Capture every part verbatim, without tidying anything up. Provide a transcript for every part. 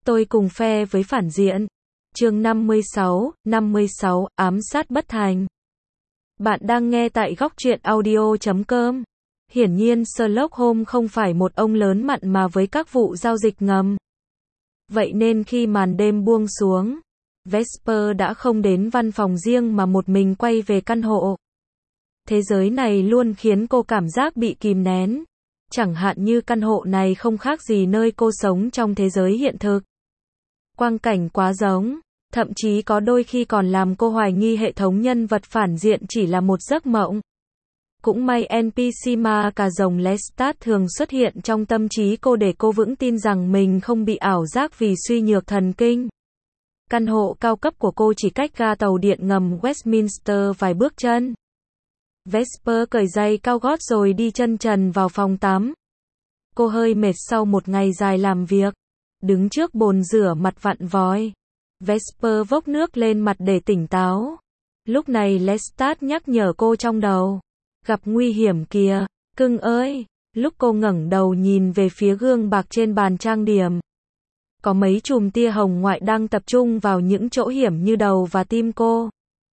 Tôi cùng phe với phản diện. Chương năm mươi sáu, năm mươi sáu, ám sát bất thành. Bạn đang nghe tại góc truyện audio chấm com. Hiển nhiên Sherlock Holmes không phải một ông lớn mặn mà với các vụ giao dịch ngầm. Vậy nên khi màn đêm buông xuống, Vesper đã không đến văn phòng riêng mà một mình quay về căn hộ. Thế giới này luôn khiến cô cảm giác bị kìm nén. Chẳng hạn như căn hộ này không khác gì nơi cô sống trong thế giới hiện thực. Quang cảnh quá giống, thậm chí có đôi khi còn làm cô hoài nghi hệ thống nhân vật phản diện chỉ là một giấc mộng. Cũng may en pê xê ma cà rồng Lestat thường xuất hiện trong tâm trí cô để cô vững tin rằng mình không bị ảo giác vì suy nhược thần kinh. Căn hộ cao cấp của cô chỉ cách ga tàu điện ngầm Westminster vài bước chân. Vesper cởi giày cao gót rồi đi chân trần vào phòng tắm. Cô hơi mệt sau một ngày dài làm việc. Đứng trước bồn rửa mặt vặn vòi. Vesper vốc nước lên mặt để tỉnh táo. Lúc này Lestat nhắc nhở cô trong đầu. Gặp nguy hiểm kìa, cưng ơi. Lúc cô ngẩng đầu nhìn về phía gương bạc trên bàn trang điểm. Có mấy chùm tia hồng ngoại đang tập trung vào những chỗ hiểm như đầu và tim cô.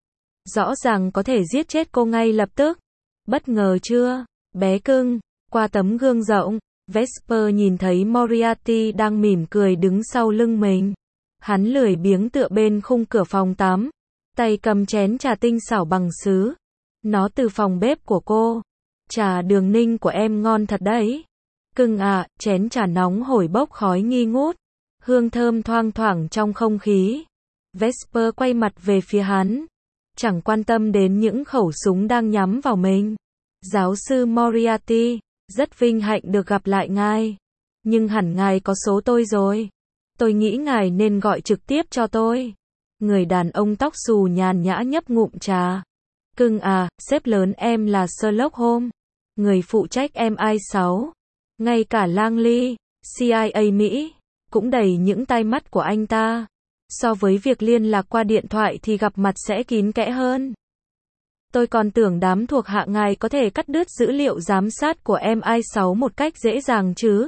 Rõ ràng có thể giết chết cô ngay lập tức. Bất ngờ chưa, bé cưng? Qua tấm gương rộng, Vesper nhìn thấy Moriarty đang mỉm cười đứng sau lưng mình. Hắn lười biếng tựa bên khung cửa phòng tắm, tay cầm chén trà tinh xảo bằng sứ. Nó từ phòng bếp của cô. Trà đường ninh của em ngon thật đấy. Cưng à, chén trà nóng hổi bốc khói nghi ngút. Hương thơm thoang thoảng trong không khí. Vesper quay mặt về phía hắn. Chẳng quan tâm đến những khẩu súng đang nhắm vào mình. Giáo sư Moriarty, rất vinh hạnh được gặp lại ngài. Nhưng hẳn ngài có số tôi rồi. Tôi nghĩ ngài nên gọi trực tiếp cho tôi. Người đàn ông tóc xù nhàn nhã nhấp ngụm trà. Cưng à, sếp lớn em là Sherlock Holmes. Người phụ trách em i sáu. Ngay cả Langley, xê i a Mỹ, cũng đầy những tai mắt của anh ta. So với việc liên lạc qua điện thoại thì gặp mặt sẽ kín kẽ hơn. Tôi còn tưởng đám thuộc hạ ngài có thể cắt đứt dữ liệu giám sát của em i sáu một cách dễ dàng chứ.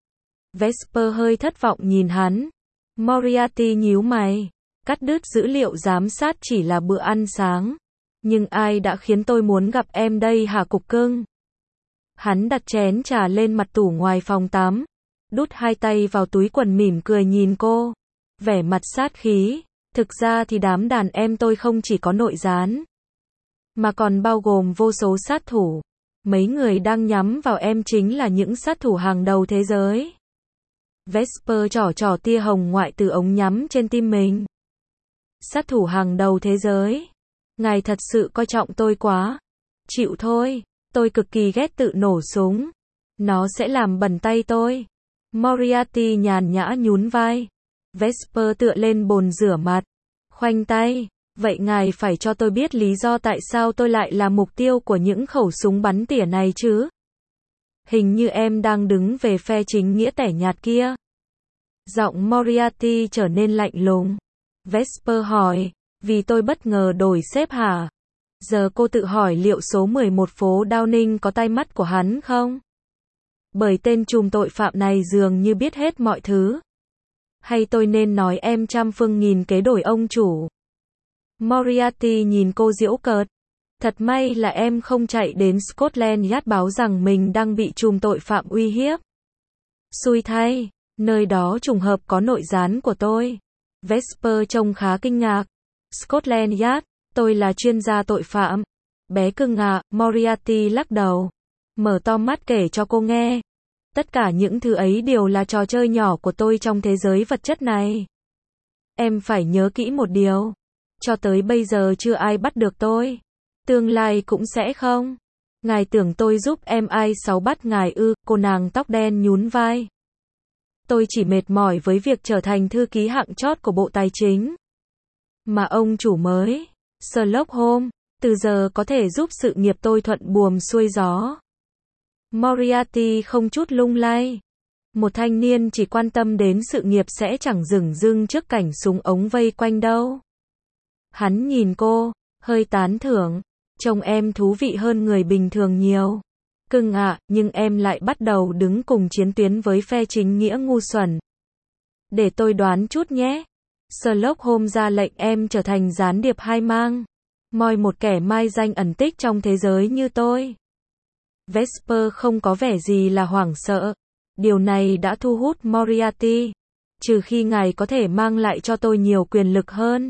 Vesper hơi thất vọng nhìn hắn. Moriarty nhíu mày. Cắt đứt dữ liệu giám sát chỉ là bữa ăn sáng. Nhưng ai đã khiến tôi muốn gặp em đây hả cục cưng? Hắn đặt chén trà lên mặt tủ ngoài phòng tắm. Đút hai tay vào túi quần mỉm cười nhìn cô. Vẻ mặt sát khí. Thực ra thì đám đàn em tôi không chỉ có nội gián, mà còn bao gồm vô số sát thủ. Mấy người đang nhắm vào em chính là những sát thủ hàng đầu thế giới. Vesper trỏ trỏ tia hồng ngoại từ ống nhắm trên tim mình. Sát thủ hàng đầu thế giới. Ngài thật sự coi trọng tôi quá. Chịu thôi, tôi cực kỳ ghét tự nổ súng. Nó sẽ làm bẩn tay tôi. Moriarty nhàn nhã nhún vai. Vesper tựa lên bồn rửa mặt. Khoanh tay. Vậy ngài phải cho tôi biết lý do tại sao tôi lại là mục tiêu của những khẩu súng bắn tỉa này chứ? Hình như em đang đứng về phe chính nghĩa tẻ nhạt kia. Giọng Moriarty trở nên lạnh lùng. Vesper hỏi, vì tôi bất ngờ đổi sếp hả? Giờ cô tự hỏi liệu số mười một phố Downing có tai mắt của hắn không? Bởi tên trùm tội phạm này dường như biết hết mọi thứ. Hay tôi nên nói em trăm phương nghìn kế đổi ông chủ? Moriarty nhìn cô giễu cợt. Thật may là em không chạy đến Scotland Yard báo rằng mình đang bị trùm tội phạm uy hiếp. Xui thay, nơi đó trùng hợp có nội gián của tôi. Vesper trông khá kinh ngạc. Scotland Yard, tôi là chuyên gia tội phạm. Bé cưng à, Moriarty lắc đầu. Mở to mắt kể cho cô nghe. Tất cả những thứ ấy đều là trò chơi nhỏ của tôi trong thế giới vật chất này. Em phải nhớ kỹ một điều. Cho tới bây giờ chưa ai bắt được tôi. Tương lai cũng sẽ không. Ngài tưởng tôi giúp em i sáu bắt ngài ư? Cô nàng tóc đen nhún vai. Tôi chỉ mệt mỏi với việc trở thành thư ký hạng chót của Bộ Tài chính. Mà ông chủ mới, Sherlock Holmes, từ giờ có thể giúp sự nghiệp tôi thuận buồm xuôi gió. Moriarty không chút lung lay. Một thanh niên chỉ quan tâm đến sự nghiệp sẽ chẳng dửng dưng trước cảnh súng ống vây quanh đâu. Hắn nhìn cô, hơi tán thưởng. Trông em thú vị hơn người bình thường nhiều. Cưng ạ, nhưng em lại bắt đầu đứng cùng chiến tuyến với phe chính nghĩa ngu xuẩn. Để tôi đoán chút nhé. Sherlock Holmes ra lệnh em trở thành gián điệp hai mang. Moi một kẻ mai danh ẩn tích trong thế giới như tôi. Vesper không có vẻ gì là hoảng sợ. Điều này đã thu hút Moriarty. Trừ khi ngài có thể mang lại cho tôi nhiều quyền lực hơn.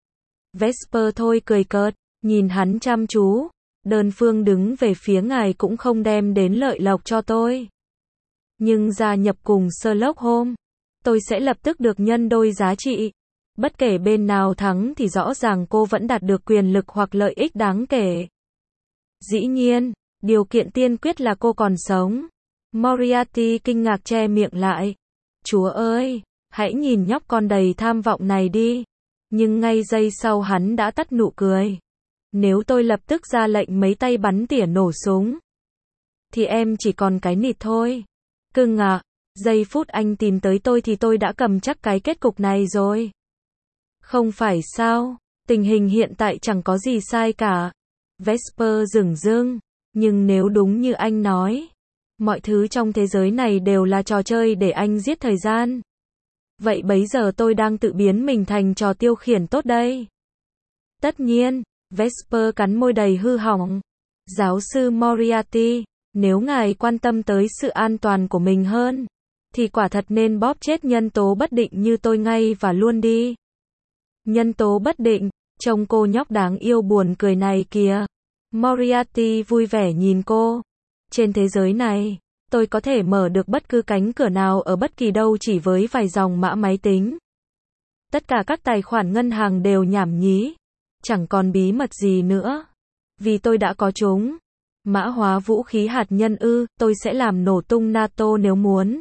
Vesper thôi cười cợt, nhìn hắn chăm chú. Đơn phương đứng về phía ngài cũng không đem đến lợi lộc cho tôi. Nhưng gia nhập cùng Sherlock Holmes, tôi sẽ lập tức được nhân đôi giá trị. Bất kể bên nào thắng thì rõ ràng cô vẫn đạt được quyền lực hoặc lợi ích đáng kể. Dĩ nhiên, điều kiện tiên quyết là cô còn sống. Moriarty kinh ngạc che miệng lại. Chúa ơi, hãy nhìn nhóc con đầy tham vọng này đi. Nhưng ngay giây sau hắn đã tắt nụ cười. Nếu tôi lập tức ra lệnh mấy tay bắn tỉa nổ súng, thì em chỉ còn cái nịt thôi. Cưng à, giây phút anh tìm tới tôi thì tôi đã cầm chắc cái kết cục này rồi. Không phải sao, tình hình hiện tại chẳng có gì sai cả. Vesper dửng dưng, nhưng nếu đúng như anh nói, mọi thứ trong thế giới này đều là trò chơi để anh giết thời gian. Vậy bấy giờ tôi đang tự biến mình thành trò tiêu khiển tốt đây. Tất nhiên, Vesper cắn môi đầy hư hỏng. Giáo sư Moriarty, nếu ngài quan tâm tới sự an toàn của mình hơn, thì quả thật nên bóp chết nhân tố bất định như tôi ngay và luôn đi. Nhân tố bất định, trông cô nhóc đáng yêu buồn cười này kìa. Moriarty vui vẻ nhìn cô. Trên thế giới này, tôi có thể mở được bất cứ cánh cửa nào ở bất kỳ đâu chỉ với vài dòng mã máy tính. Tất cả các tài khoản ngân hàng đều nhảm nhí. Chẳng còn bí mật gì nữa. Vì tôi đã có chúng. Mã hóa vũ khí hạt nhân ư, tôi sẽ làm nổ tung NATO nếu muốn.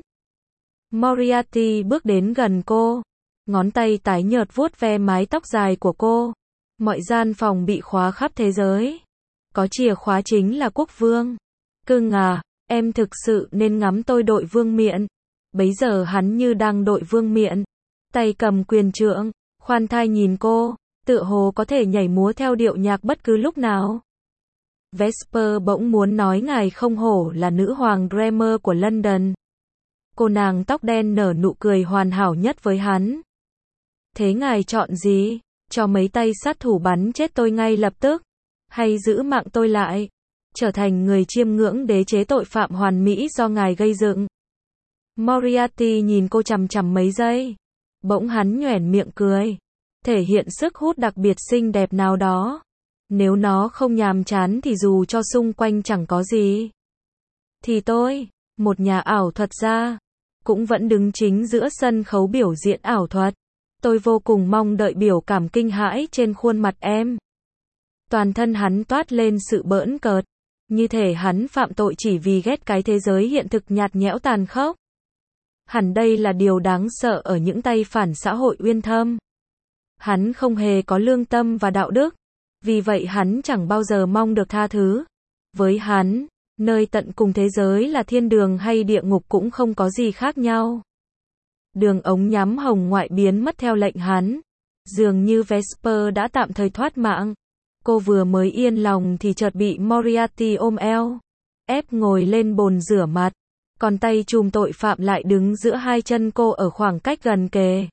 Moriarty bước đến gần cô. Ngón tay tái nhợt vuốt ve mái tóc dài của cô. Mọi gian phòng bị khóa khắp thế giới. Có chìa khóa chính là quốc vương. Cưng à, em thực sự nên ngắm tôi đội vương miện. Bấy giờ hắn như đang đội vương miện. Tay cầm quyền trượng, khoan thai nhìn cô, tựa hồ có thể nhảy múa theo điệu nhạc bất cứ lúc nào. Vesper bỗng muốn nói ngài không hổ là nữ hoàng Dreamer của London. Cô nàng tóc đen nở nụ cười hoàn hảo nhất với hắn. Thế ngài chọn gì? Cho mấy tay sát thủ bắn chết tôi ngay lập tức? Hay giữ mạng tôi lại? Trở thành người chiêm ngưỡng đế chế tội phạm hoàn mỹ do ngài gây dựng? Moriarty nhìn cô chằm chằm mấy giây. Bỗng hắn nhoẻn miệng cười. Thể hiện sức hút đặc biệt xinh đẹp nào đó. Nếu nó không nhàm chán thì dù cho xung quanh chẳng có gì, thì tôi, một nhà ảo thuật gia, cũng vẫn đứng chính giữa sân khấu biểu diễn ảo thuật. Tôi vô cùng mong đợi biểu cảm kinh hãi trên khuôn mặt em. Toàn thân hắn toát lên sự bỡn cợt. Như thể hắn phạm tội chỉ vì ghét cái thế giới hiện thực nhạt nhẽo tàn khốc. Hẳn đây là điều đáng sợ ở những tay phản xã hội uyên thâm. Hắn không hề có lương tâm và đạo đức. Vì vậy hắn chẳng bao giờ mong được tha thứ. Với hắn, nơi tận cùng thế giới là thiên đường hay địa ngục cũng không có gì khác nhau. Đường ống nhắm hồng ngoại biến mất theo lệnh hắn. Dường như Vesper đã tạm thời thoát mạng. Cô vừa mới yên lòng thì chợt bị Moriarty ôm eo, ép ngồi lên bồn rửa mặt. Còn tay trùm tội phạm lại đứng giữa hai chân cô ở khoảng cách gần kề.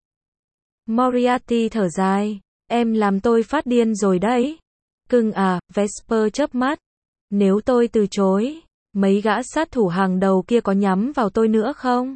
Moriarty thở dài. Em làm tôi phát điên rồi đấy. Cưng à, Vesper chớp mắt. Nếu tôi từ chối, mấy gã sát thủ hàng đầu kia có nhắm vào tôi nữa không?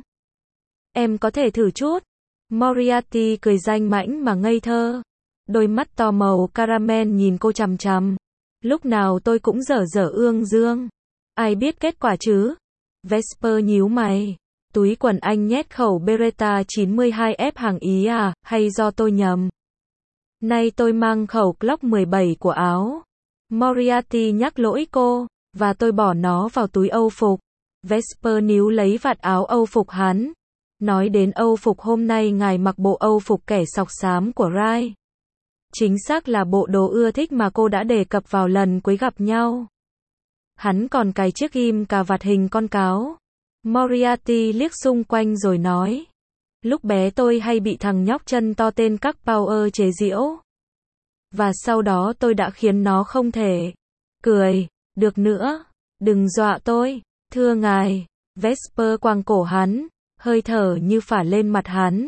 Em có thể thử chút. Moriarty cười danh mãnh mà ngây thơ. Đôi mắt to màu caramel nhìn cô chằm chằm. Lúc nào tôi cũng dở dở ương dương. Ai biết kết quả chứ? Vesper nhíu mày. Túi quần anh nhét khẩu Beretta chín mươi hai F hàng Ý à, hay do tôi nhầm? Nay tôi mang khẩu Glock mười bảy của áo. Moriarty nhắc lỗi cô, và tôi bỏ nó vào túi âu phục. Vesper níu lấy vạt áo âu phục hắn. Nói đến âu phục hôm nay ngài mặc bộ âu phục kẻ sọc xám của Rai. Chính xác là bộ đồ ưa thích mà cô đã đề cập vào lần cuối gặp nhau. Hắn còn cài chiếc ghim cà vạt hình con cáo. Moriarty liếc xung quanh rồi nói. Lúc bé tôi hay bị thằng nhóc chân to tên các Power chế giễu. Và sau đó tôi đã khiến nó không thể cười được nữa. Đừng dọa tôi, thưa ngài. Vesper quàng cổ hắn, hơi thở như phả lên mặt hắn.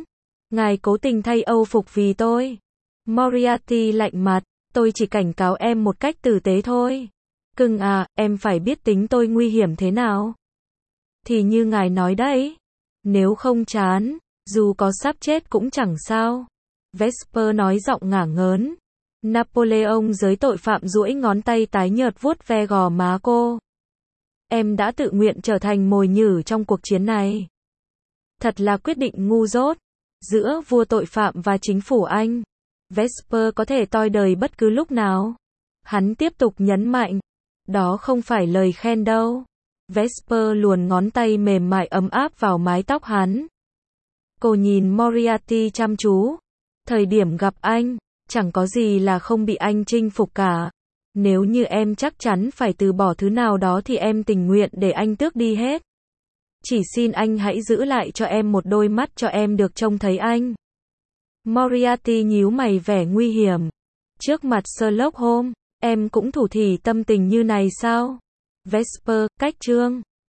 Ngài cố tình thay Âu phục vì tôi. Moriarty lạnh mặt, tôi chỉ cảnh cáo em một cách tử tế thôi. Cưng à, em phải biết tính tôi nguy hiểm thế nào. Thì như ngài nói đấy. Nếu không chán, dù có sắp chết cũng chẳng sao. Vesper nói giọng ngả ngớn. Napoleon giới tội phạm duỗi ngón tay tái nhợt vuốt ve gò má cô. Em đã tự nguyện trở thành mồi nhử trong cuộc chiến này. Thật là quyết định ngu dốt. Giữa vua tội phạm và chính phủ Anh, Vesper có thể toi đời bất cứ lúc nào. Hắn tiếp tục nhấn mạnh. Đó không phải lời khen đâu. Vesper luồn ngón tay mềm mại ấm áp vào mái tóc hắn. Cô nhìn Moriarty chăm chú. Thời điểm gặp anh, chẳng có gì là không bị anh chinh phục cả. Nếu như em chắc chắn phải từ bỏ thứ nào đó thì em tình nguyện để anh tước đi hết. Chỉ xin anh hãy giữ lại cho em một đôi mắt cho em được trông thấy anh. Moriarty nhíu mày vẻ nguy hiểm. Trước mặt Sherlock Holmes, em cũng thủ thỉ tâm tình như này sao? Vesper, cách chương